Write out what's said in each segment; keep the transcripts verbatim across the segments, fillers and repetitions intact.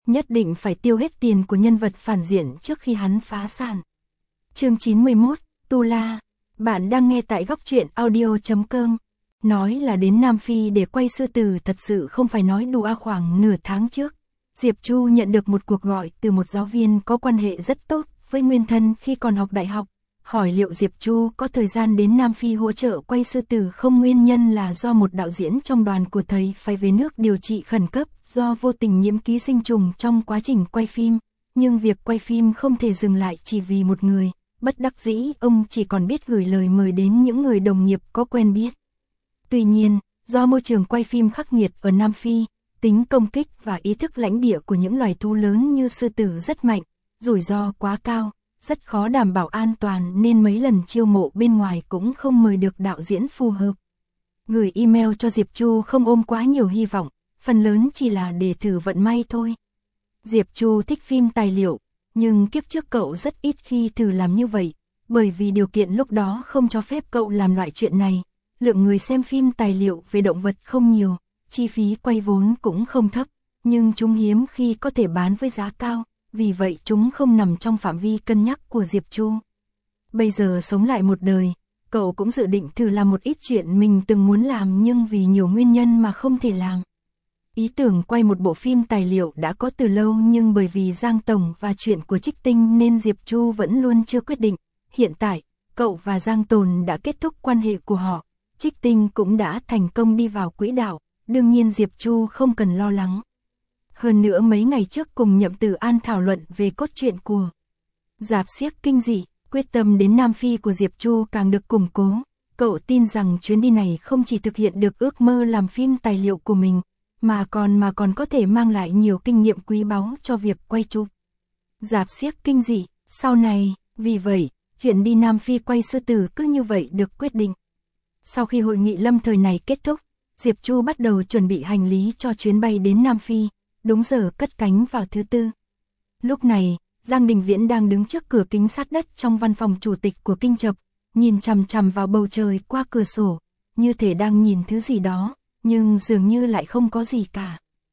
nhất định phải tiêu hết tiền của nhân vật phản diện trước khi hắn phá sản. Chương chín mươi mốt, Tu La. Bạn đang nghe tại góc truyện audio chấm com. Nói là đến Nam Phi để quay sư tử thật sự không phải nói đùa. Khoảng nửa tháng trước, Diệp Chu nhận được một cuộc gọi từ một giáo viên có quan hệ rất tốt với nguyên thân khi còn học đại học, hỏi liệu Diệp Chu có thời gian đến Nam Phi hỗ trợ quay sư tử không. Nguyên nhân là do một đạo diễn trong đoàn của thầy phải về nước điều trị khẩn cấp do vô tình nhiễm ký sinh trùng trong quá trình quay phim, nhưng việc quay phim không thể dừng lại chỉ vì một người. Bất đắc dĩ, ông chỉ còn biết gửi lời mời đến những người đồng nghiệp có quen biết. Tuy nhiên, do môi trường quay phim khắc nghiệt ở Nam Phi, tính công kích và ý thức lãnh địa của những loài thú lớn như sư tử rất mạnh, rủi ro quá cao, rất khó đảm bảo an toàn nên mấy lần chiêu mộ bên ngoài cũng không mời được đạo diễn phù hợp. Gửi email cho Diệp Chu không ôm quá nhiều hy vọng, phần lớn chỉ là để thử vận may thôi. Diệp Chu thích phim tài liệu, nhưng kiếp trước cậu rất ít khi thử làm như vậy, bởi vì điều kiện lúc đó không cho phép cậu làm loại chuyện này. Lượng người xem phim tài liệu về động vật không nhiều, chi phí quay vốn cũng không thấp, nhưng chúng hiếm khi có thể bán với giá cao, vì vậy chúng không nằm trong phạm vi cân nhắc của Diệp Chu. Bây giờ sống lại một đời, cậu cũng dự định thử làm một ít chuyện mình từng muốn làm nhưng vì nhiều nguyên nhân mà không thể làm. Ý tưởng quay một bộ phim tài liệu đã có từ lâu nhưng bởi vì Giang Tổng và chuyện của Trích Tinh nên Diệp Chu vẫn luôn chưa quyết định. Hiện tại, cậu và Giang Tồn đã kết thúc quan hệ của họ, Trích Tinh cũng đã thành công đi vào quỹ đạo, đương nhiên Diệp Chu không cần lo lắng. Hơn nữa mấy ngày trước cùng Nhậm Tử An thảo luận về cốt truyện của Rạp Xiếc Kinh Dị, quyết tâm đến Nam Phi của Diệp Chu càng được củng cố. Cậu tin rằng chuyến đi này không chỉ thực hiện được ước mơ làm phim tài liệu của mình, mà còn mà còn có thể mang lại nhiều kinh nghiệm quý báu cho việc quay chụp Rạp Xiếc Kinh Dị. Sau này, vì vậy, chuyện đi Nam Phi quay sư tử cứ như vậy được quyết định. Sau khi hội nghị lâm thời này kết thúc, Diệp Chu bắt đầu chuẩn bị hành lý cho chuyến bay đến Nam Phi, đúng giờ cất cánh vào thứ tư. Lúc này, Giang Đình Viễn đang đứng trước cửa kính sát đất trong văn phòng chủ tịch của Kinh Chập, nhìn chằm chằm vào bầu trời qua cửa sổ, như thể đang nhìn thứ gì đó, nhưng dường như lại không có gì cả.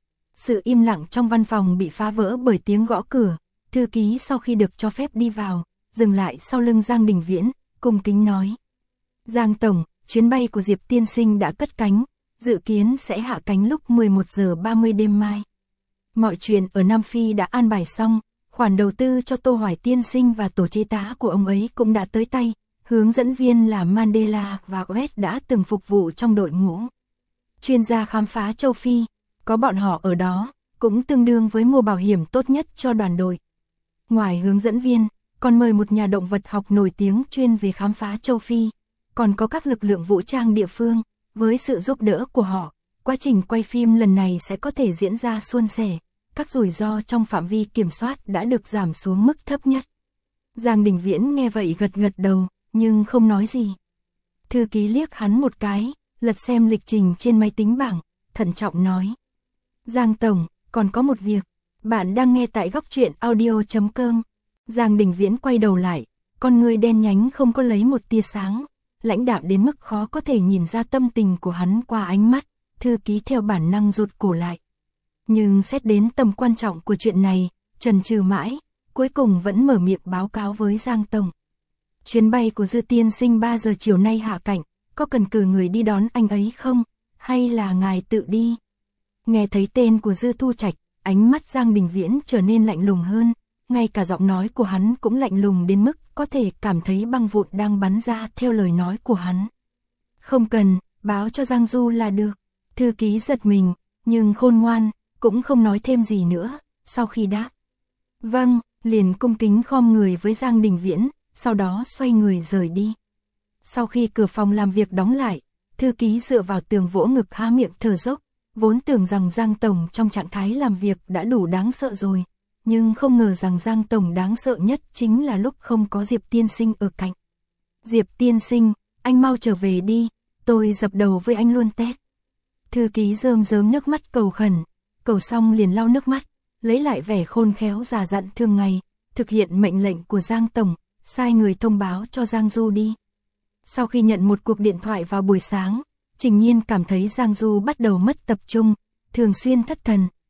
Sự im lặng trong văn phòng bị phá vỡ bởi tiếng gõ cửa, thư ký sau khi được cho phép đi vào, dừng lại sau lưng Giang Đình Viễn, cung kính nói: Giang Tổng, chuyến bay của Diệp Tiên Sinh đã cất cánh, dự kiến sẽ hạ cánh lúc mười một giờ ba mươi đêm mai. Mọi chuyện ở Nam Phi đã an bài xong, khoản đầu tư cho Tô Hoài Tiên Sinh và tổ chế tá của ông ấy cũng đã tới tay, hướng dẫn viên là Mandela và West đã từng phục vụ trong đội ngũ chuyên gia khám phá châu Phi, có bọn họ ở đó, cũng tương đương với mua bảo hiểm tốt nhất cho đoàn đội. Ngoài hướng dẫn viên, còn mời một nhà động vật học nổi tiếng chuyên về khám phá châu Phi, còn có các lực lượng vũ trang địa phương, với sự giúp đỡ của họ, quá trình quay phim lần này sẽ có thể diễn ra suôn sẻ, các rủi ro trong phạm vi kiểm soát đã được giảm xuống mức thấp nhất. Giang Đình Viễn nghe vậy gật gật đầu, nhưng không nói gì. Thư ký liếc hắn một cái, lật xem lịch trình trên máy tính bảng, thận trọng nói: Giang Tổng, còn có một việc, bạn đang nghe tại góc truyện audio chấm com. Giang Đình Viễn quay đầu lại, con người đen nhánh không có lấy một tia sáng, lãnh đạm đến mức khó có thể nhìn ra tâm tình của hắn qua ánh mắt. Thư ký theo bản năng rụt cổ lại. Nhưng xét đến tầm quan trọng của chuyện này, chần chừ mãi, cuối cùng vẫn mở miệng báo cáo với Giang Tổng. Chuyến bay của Dư Tiên Sinh ba giờ chiều nay hạ cánh, có cần cử người đi đón anh ấy không, hay là ngài tự đi? Nghe thấy tên của Dư Thu Trạch, ánh mắt Giang Đình Viễn trở nên lạnh lùng hơn, ngay cả giọng nói của hắn cũng lạnh lùng đến mức có thể cảm thấy băng vụn đang bắn ra theo lời nói của hắn. Không cần, báo cho Giang Du là được. Thư ký giật mình, nhưng khôn ngoan, cũng không nói thêm gì nữa, sau khi đáp vâng, liền cung kính khom người với Giang Đình Viễn, sau đó xoay người rời đi. Sau khi cửa phòng làm việc đóng lại, thư ký dựa vào tường vỗ ngực há miệng thở dốc, vốn tưởng rằng Giang Tổng trong trạng thái làm việc đã đủ đáng sợ rồi, nhưng không ngờ rằng Giang Tổng đáng sợ nhất chính là lúc không có Diệp Tiên Sinh ở cạnh. Diệp Tiên Sinh, anh mau trở về đi, tôi dập đầu với anh luôn tét. Thư ký rơm rớm nước mắt cầu khẩn, cầu xong liền lau nước mắt, lấy lại vẻ khôn khéo già dặn thường ngày, thực hiện mệnh lệnh của Giang Tổng, sai người thông báo cho Giang Du đi. Sau khi nhận một cuộc điện thoại vào buổi sáng, Trình Nhiên cảm thấy Giang Du bắt đầu mất tập trung, thường xuyên thất thần.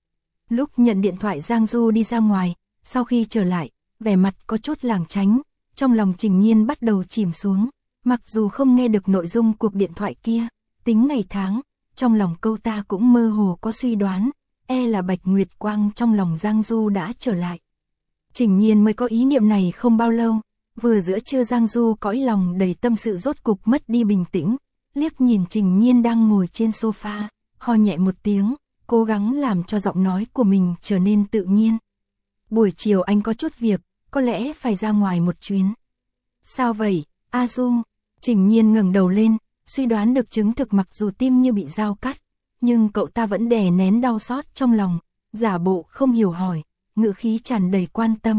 Lúc nhận điện thoại Giang Du đi ra ngoài, sau khi trở lại, vẻ mặt có chút lảng tránh, trong lòng Trình Nhiên bắt đầu chìm xuống, mặc dù không nghe được nội dung cuộc điện thoại kia, tính ngày tháng, trong lòng câu ta cũng mơ hồ có suy đoán, e là Bạch Nguyệt Quang trong lòng Giang Du đã trở lại. Trình Nhiên mới có ý niệm này không bao lâu, vừa giữa trưa Giang Du cõi lòng đầy tâm sự rốt cục mất đi bình tĩnh, liếc nhìn Trình Nhiên đang ngồi trên sofa, ho nhẹ một tiếng, cố gắng làm cho giọng nói của mình trở nên tự nhiên. Buổi chiều anh có chút việc, có lẽ phải ra ngoài một chuyến. Sao vậy, A Du? Trình Nhiên ngẩng đầu lên, suy đoán được chứng thực mặc dù tim như bị dao cắt, nhưng cậu ta vẫn đè nén đau xót trong lòng, giả bộ không hiểu hỏi, ngữ khí tràn đầy quan tâm.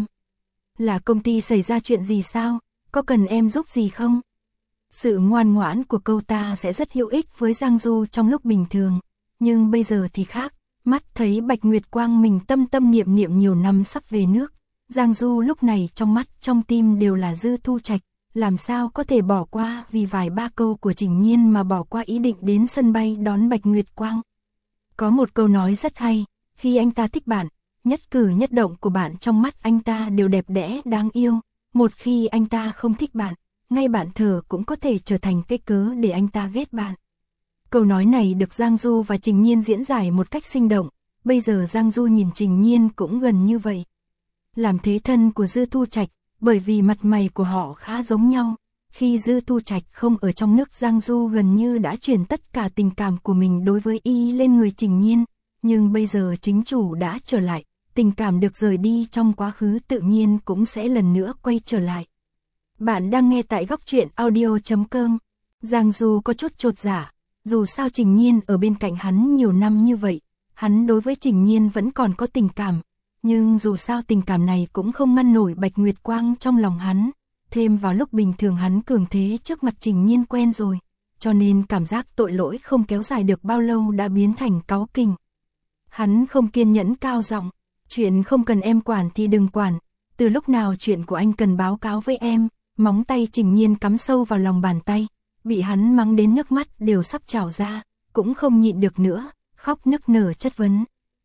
Là công ty xảy ra chuyện gì sao, có cần em giúp gì không? Sự ngoan ngoãn của câu ta sẽ rất hữu ích với Giang Du trong lúc bình thường, nhưng bây giờ thì khác, mắt thấy Bạch Nguyệt Quang mình tâm tâm niệm niệm nhiều năm sắp về nước. Giang Du lúc này trong mắt trong tim đều là Dư Thu Trạch, làm sao có thể bỏ qua vì vài ba câu của Trình Nhiên mà bỏ qua ý định đến sân bay đón Bạch Nguyệt Quang. Có một câu nói rất hay, khi anh ta thích bạn, nhất cử nhất động của bạn trong mắt anh ta đều đẹp đẽ đáng yêu, một khi anh ta không thích bạn, ngay bạn thở cũng có thể trở thành cái cớ để anh ta ghét bạn. Câu nói này được Giang Du và Trình Nhiên diễn giải một cách sinh động, bây giờ Giang Du nhìn Trình Nhiên cũng gần như vậy. Làm thế thân của Dư Thu Trạch, bởi vì mặt mày của họ khá giống nhau, khi Dư Thu Trạch không ở trong nước Giang Du gần như đã chuyển tất cả tình cảm của mình đối với y lên người Trình Nhiên, nhưng bây giờ chính chủ đã trở lại, tình cảm được rời đi trong quá khứ tự nhiên cũng sẽ lần nữa quay trở lại. Bạn đang nghe tại góc truyện audio chấm com. Giang Du có chút chột dạ, dù sao Trình Nhiên ở bên cạnh hắn nhiều năm như vậy, hắn đối với Trình Nhiên vẫn còn có tình cảm, nhưng dù sao tình cảm này cũng không ngăn nổi Bạch Nguyệt Quang trong lòng hắn, thêm vào lúc bình thường hắn cường thế trước mặt Trình Nhiên quen rồi, cho nên cảm giác tội lỗi không kéo dài được bao lâu đã biến thành cáu kỉnh. Hắn không kiên nhẫn cao giọng, chuyện không cần em quản thì đừng quản, từ lúc nào chuyện của anh cần báo cáo với em. Móng tay Trình Nhiên cắm sâu vào lòng bàn tay, bị hắn mắng đến nước mắt đều sắp trào ra, cũng không nhịn được nữa, khóc nức nở chất vấn.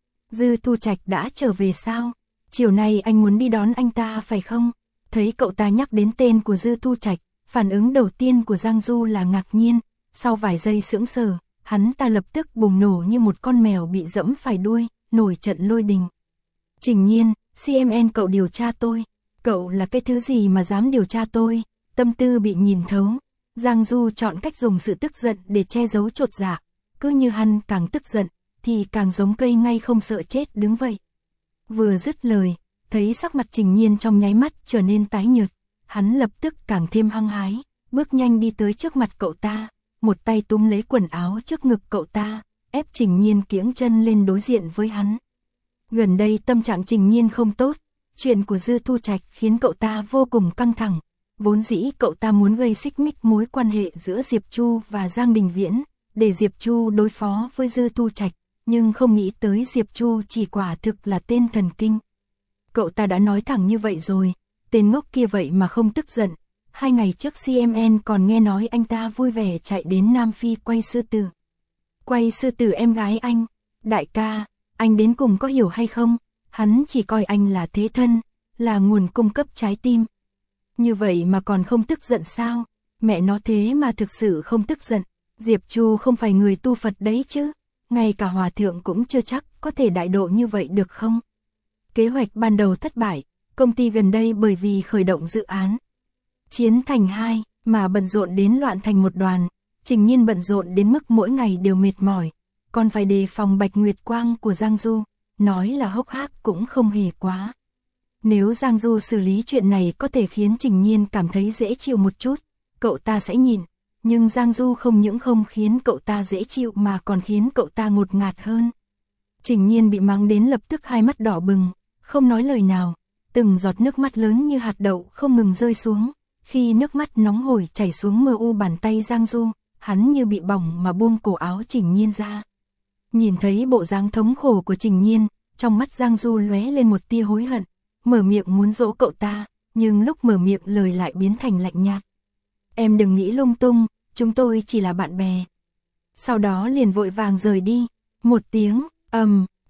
Dư Thu Trạch đã trở về sao? Chiều nay anh muốn đi đón anh ta phải không? Thấy cậu ta nhắc đến tên của Dư Thu Trạch, phản ứng đầu tiên của Giang Du là ngạc nhiên, sau vài giây sững sờ, hắn ta lập tức bùng nổ như một con mèo bị dẫm phải đuôi, nổi trận lôi đình. Trình Nhiên, xê em en cậu điều tra tôi. Cậu là cái thứ gì mà dám điều tra tôi? Tâm tư bị nhìn thấu. Giang Du chọn cách dùng sự tức giận để che giấu chột dạ. Cứ như hắn càng tức giận, thì càng giống cây ngay không sợ chết đứng vậy. Vừa dứt lời, thấy sắc mặt Trình Nhiên trong nháy mắt trở nên tái nhợt. Hắn lập tức càng thêm hăng hái, bước nhanh đi tới trước mặt cậu ta. Một tay túm lấy quần áo trước ngực cậu ta, ép Trình Nhiên kiễng chân lên đối diện với hắn. Gần đây tâm trạng Trình Nhiên không tốt. Chuyện của Dư Thu Trạch khiến cậu ta vô cùng căng thẳng, vốn dĩ cậu ta muốn gây xích mích mối quan hệ giữa Diệp Chu và Giang Đình Viễn, để Diệp Chu đối phó với Dư Thu Trạch, nhưng không nghĩ tới Diệp Chu chỉ quả thực là tên thần kinh. Cậu ta đã nói thẳng như vậy rồi, tên ngốc kia vậy mà không tức giận. Hai ngày trước xê em en còn nghe nói anh ta vui vẻ chạy đến Nam Phi quay sư tử. Quay sư tử em gái anh, đại ca, anh đến cùng có hiểu hay không? Hắn chỉ coi anh là thế thân, là nguồn cung cấp trái tim. Như vậy mà còn không tức giận sao? Mẹ nó thế mà thực sự không tức giận. Diệp Chu không phải người tu Phật đấy chứ. Ngay cả hòa thượng cũng chưa chắc có thể đại độ như vậy được không? Kế hoạch ban đầu thất bại, công ty gần đây bởi vì khởi động dự án Chiến thành hai mà bận rộn đến loạn thành một đoàn. Trình Nhiên bận rộn đến mức mỗi ngày đều mệt mỏi, còn phải đề phòng Bạch Nguyệt Quang của Giang Du. Nói là hốc hác cũng không hề quá. Nếu Giang Du xử lý chuyện này có thể khiến Trình Nhiên cảm thấy dễ chịu một chút, cậu ta sẽ nhìn. Nhưng Giang Du không những không khiến cậu ta dễ chịu mà còn khiến cậu ta ngột ngạt hơn. Trình Nhiên bị mắng đến lập tức hai mắt đỏ bừng, không nói lời nào. Từng giọt nước mắt lớn như hạt đậu không ngừng rơi xuống. Khi nước mắt nóng hổi chảy xuống mờ u bàn tay Giang Du, hắn như bị bỏng mà buông cổ áo Trình Nhiên ra. Nhìn thấy bộ dáng thống khổ của Trình Nhiên, trong mắt Giang Du lóe lên một tia hối hận, mở miệng muốn dỗ cậu ta, nhưng lúc mở miệng lời lại biến thành lạnh nhạt. Em đừng nghĩ lung tung, chúng tôi chỉ là bạn bè. Sau đó liền vội vàng rời đi, một tiếng, ầm,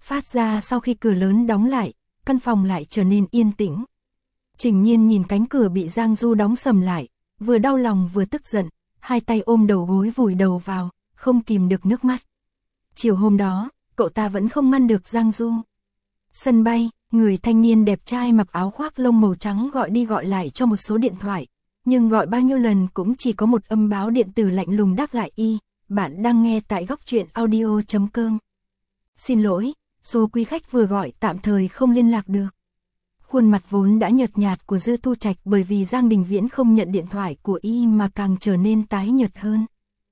Phát ra sau khi cửa lớn đóng lại, căn phòng lại trở nên yên tĩnh. Trình Nhiên nhìn cánh cửa bị Giang Du đóng sầm lại, vừa đau lòng vừa tức giận, hai tay ôm đầu gối vùi đầu vào, không kìm được nước mắt. Chiều hôm đó, cậu ta vẫn không ngăn được Giang Du. Sân bay, người thanh niên đẹp trai mặc áo khoác lông màu trắng gọi đi gọi lại cho một số điện thoại, nhưng gọi bao nhiêu lần cũng chỉ có một âm báo điện tử lạnh lùng đáp lại y, bạn đang nghe tại góc truyện audio chấm com. Xin lỗi, số quý khách vừa gọi tạm thời không liên lạc được. Khuôn mặt vốn đã nhợt nhạt của Dư Thu Trạch bởi vì Giang Đình Viễn không nhận điện thoại của y mà càng trở nên tái nhợt hơn.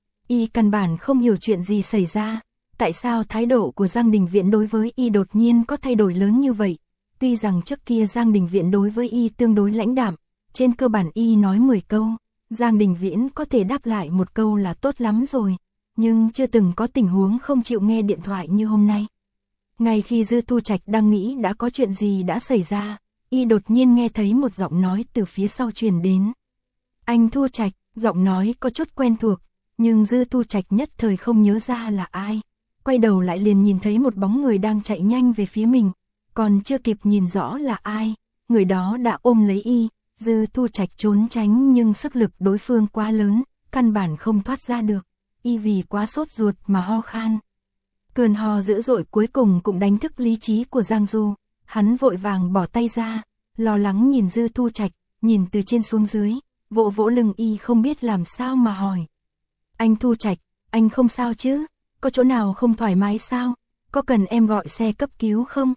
Y căn bản không hiểu chuyện gì xảy ra, tại sao thái độ của Giang Đình Viễn đối với y đột nhiên có thay đổi lớn như vậy. Tuy rằng trước kia Giang Đình Viễn đối với y tương đối lãnh đạm, trên cơ bản y nói mười câu, Giang Đình Viễn có thể đáp lại một câu là tốt lắm rồi, nhưng chưa từng có tình huống không chịu nghe điện thoại như hôm nay. Ngay khi Dư Thu Trạch đang nghĩ đã có chuyện gì đã xảy ra, y đột nhiên nghe thấy một giọng nói từ phía sau truyền đến. Anh Thu Trạch, giọng nói có chút quen thuộc, nhưng Dư Thu Trạch nhất thời không nhớ ra là ai. Quay đầu lại liền nhìn thấy một bóng người đang chạy nhanh về phía mình, còn chưa kịp nhìn rõ là ai, người đó đã ôm lấy y. Dư Thu Trạch trốn tránh nhưng sức lực đối phương quá lớn, căn bản không thoát ra được, y vì quá sốt ruột mà ho khan. Cơn ho dữ dội cuối cùng cũng đánh thức lý trí của Giang Du, hắn vội vàng bỏ tay ra, lo lắng nhìn Dư Thu Trạch, nhìn từ trên xuống dưới, vỗ vỗ lưng y không biết làm sao mà hỏi. Anh Thu Trạch, anh không sao chứ? Có chỗ nào không thoải mái sao? Có cần em gọi xe cấp cứu không?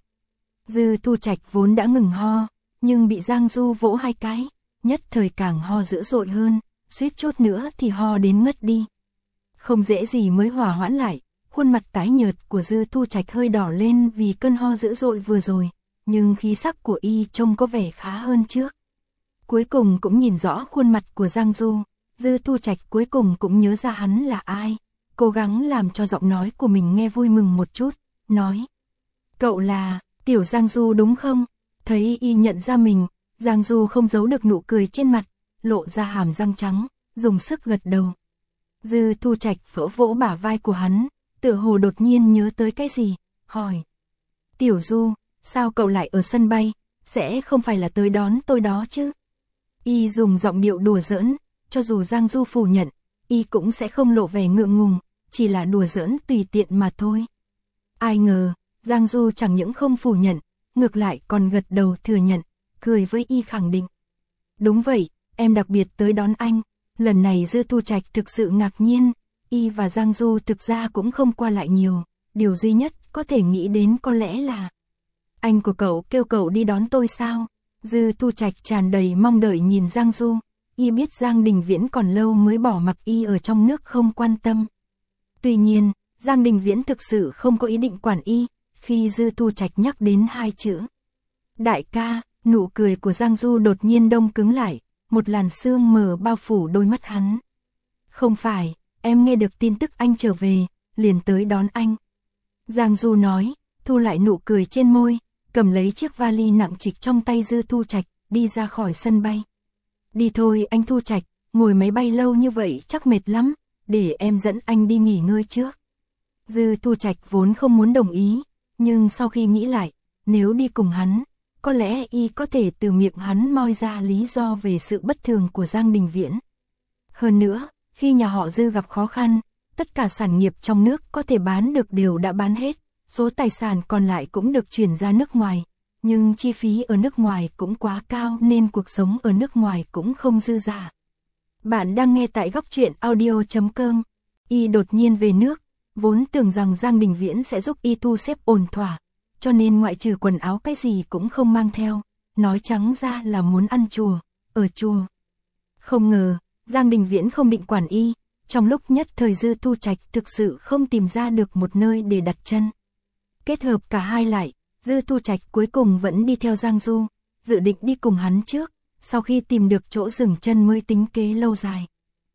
Dư Thu Trạch vốn đã ngừng ho, nhưng bị Giang Du vỗ hai cái, nhất thời càng ho dữ dội hơn, suýt chút nữa thì ho đến ngất đi. Không dễ gì mới hòa hoãn lại, khuôn mặt tái nhợt của Dư Thu Trạch hơi đỏ lên vì cơn ho dữ dội vừa rồi, nhưng khí sắc của y trông có vẻ khá hơn trước. Cuối cùng cũng nhìn rõ khuôn mặt của Giang Du, Dư Thu Trạch cuối cùng cũng nhớ ra hắn là ai, cố gắng làm cho giọng nói của mình nghe vui mừng một chút, nói: Cậu là Tiểu Giang Du đúng không? Thấy y nhận ra mình, Giang Du không giấu được nụ cười trên mặt, lộ ra hàm răng trắng, dùng sức gật đầu. Dư Thu Trạch vỗ vỗ bả vai của hắn, tựa hồ đột nhiên nhớ tới cái gì, hỏi: Tiểu Du, sao cậu lại ở sân bay, sẽ không phải là tới đón tôi đó chứ? Y dùng giọng điệu đùa giỡn, cho dù Giang Du phủ nhận, y cũng sẽ không lộ vẻ ngượng ngùng, chỉ là đùa giỡn tùy tiện mà thôi. Ai ngờ, Giang Du chẳng những không phủ nhận, ngược lại còn gật đầu thừa nhận, cười với y khẳng định. Đúng vậy, em đặc biệt tới đón anh. Lần này Dư Thu Trạch thực sự ngạc nhiên, y và Giang Du thực ra cũng không qua lại nhiều, điều duy nhất có thể nghĩ đến có lẽ là anh của cậu kêu cậu đi đón tôi sao? Dư Thu Trạch tràn đầy mong đợi nhìn Giang Du, y biết Giang Đình Viễn còn lâu mới bỏ mặc y ở trong nước không quan tâm. Tuy nhiên, Giang Đình Viễn thực sự không có ý định quản y, khi Dư Thu Trạch nhắc đến hai chữ đại ca, nụ cười của Giang Du đột nhiên đông cứng lại, một làn sương mờ bao phủ đôi mắt hắn. Không phải, em nghe được tin tức anh trở về, liền tới đón anh. Giang Du nói, thu lại nụ cười trên môi, cầm lấy chiếc vali nặng trịch trong tay Dư Thu Trạch, đi ra khỏi sân bay. Đi thôi anh Thu Trạch, ngồi máy bay lâu như vậy chắc mệt lắm, để em dẫn anh đi nghỉ ngơi trước. Dư Thu Trạch vốn không muốn đồng ý, nhưng sau khi nghĩ lại, nếu đi cùng hắn, có lẽ y có thể từ miệng hắn moi ra lý do về sự bất thường của Giang Đình Viễn. Hơn nữa, khi nhà họ Dư gặp khó khăn, tất cả sản nghiệp trong nước có thể bán được đều đã bán hết, số tài sản còn lại cũng được chuyển ra nước ngoài, nhưng chi phí ở nước ngoài cũng quá cao nên cuộc sống ở nước ngoài cũng không dư dả. Bạn đang nghe tại góc truyện audio chấm com. Y đột nhiên về nước, vốn tưởng rằng Giang Đình Viễn sẽ giúp y thu xếp ổn thỏa, cho nên ngoại trừ quần áo cái gì cũng không mang theo, nói trắng ra là muốn ăn chùa, ở chùa. Không ngờ, Giang Đình Viễn không định quản y, trong lúc nhất thời Dư Thu Trạch thực sự không tìm ra được một nơi để đặt chân. Kết hợp cả hai lại, Dư Thu Trạch cuối cùng vẫn đi theo Giang Du, dự định đi cùng hắn trước, sau khi tìm được chỗ dừng chân mới tính kế lâu dài.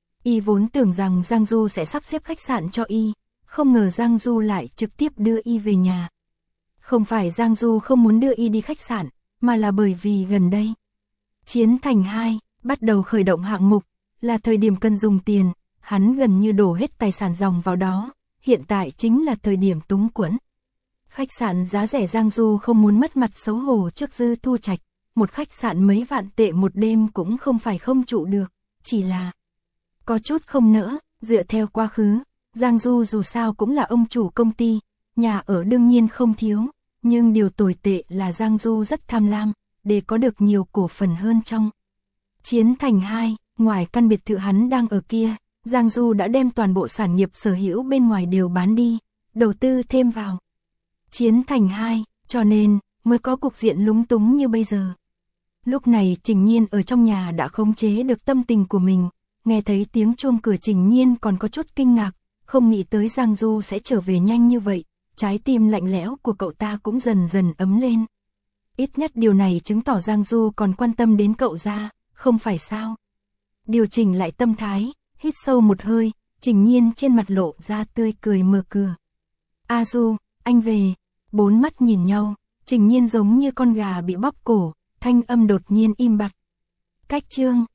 Y vốn tưởng rằng Giang Du sẽ sắp xếp khách sạn cho y, không ngờ Giang Du lại trực tiếp đưa y về nhà. Không phải Giang Du không muốn đưa y đi khách sạn, mà là bởi vì gần đây Chiến Thành hai bắt đầu khởi động hạng mục, là thời điểm cần dùng tiền, hắn gần như đổ hết tài sản dòng vào đó, hiện tại chính là thời điểm túng quẫn. Khách sạn giá rẻ Giang Du không muốn mất mặt xấu hổ trước Dư Thu Trạch, một khách sạn mấy vạn tệ một đêm cũng không phải không trụ được, chỉ là có chút không nỡ, dựa theo quá khứ, Giang Du dù sao cũng là ông chủ công ty, nhà ở đương nhiên không thiếu, nhưng điều tồi tệ là Giang Du rất tham lam, để có được nhiều cổ phần hơn trong Chiến Thành hai, ngoài căn biệt thự hắn đang ở kia, Giang Du đã đem toàn bộ sản nghiệp sở hữu bên ngoài đều bán đi, đầu tư thêm vào Chiến Thành hai, cho nên mới có cục diện lúng túng như bây giờ. Lúc này Trình Nhiên ở trong nhà đã khống chế được tâm tình của mình, nghe thấy tiếng chuông cửa Trình Nhiên còn có chút kinh ngạc, không nghĩ tới Giang Du sẽ trở về nhanh như vậy, trái tim lạnh lẽo của cậu ta cũng dần dần ấm lên. Ít nhất điều này chứng tỏ Giang Du còn quan tâm đến cậu ra, không phải sao? Điều chỉnh lại tâm thái, hít sâu một hơi, Trình Nhiên trên mặt lộ ra tươi cười mở cửa. A Du, anh về. Bốn mắt nhìn nhau, Trình Nhiên giống như con gà bị bóp cổ, thanh âm đột nhiên im bặt. Cách chương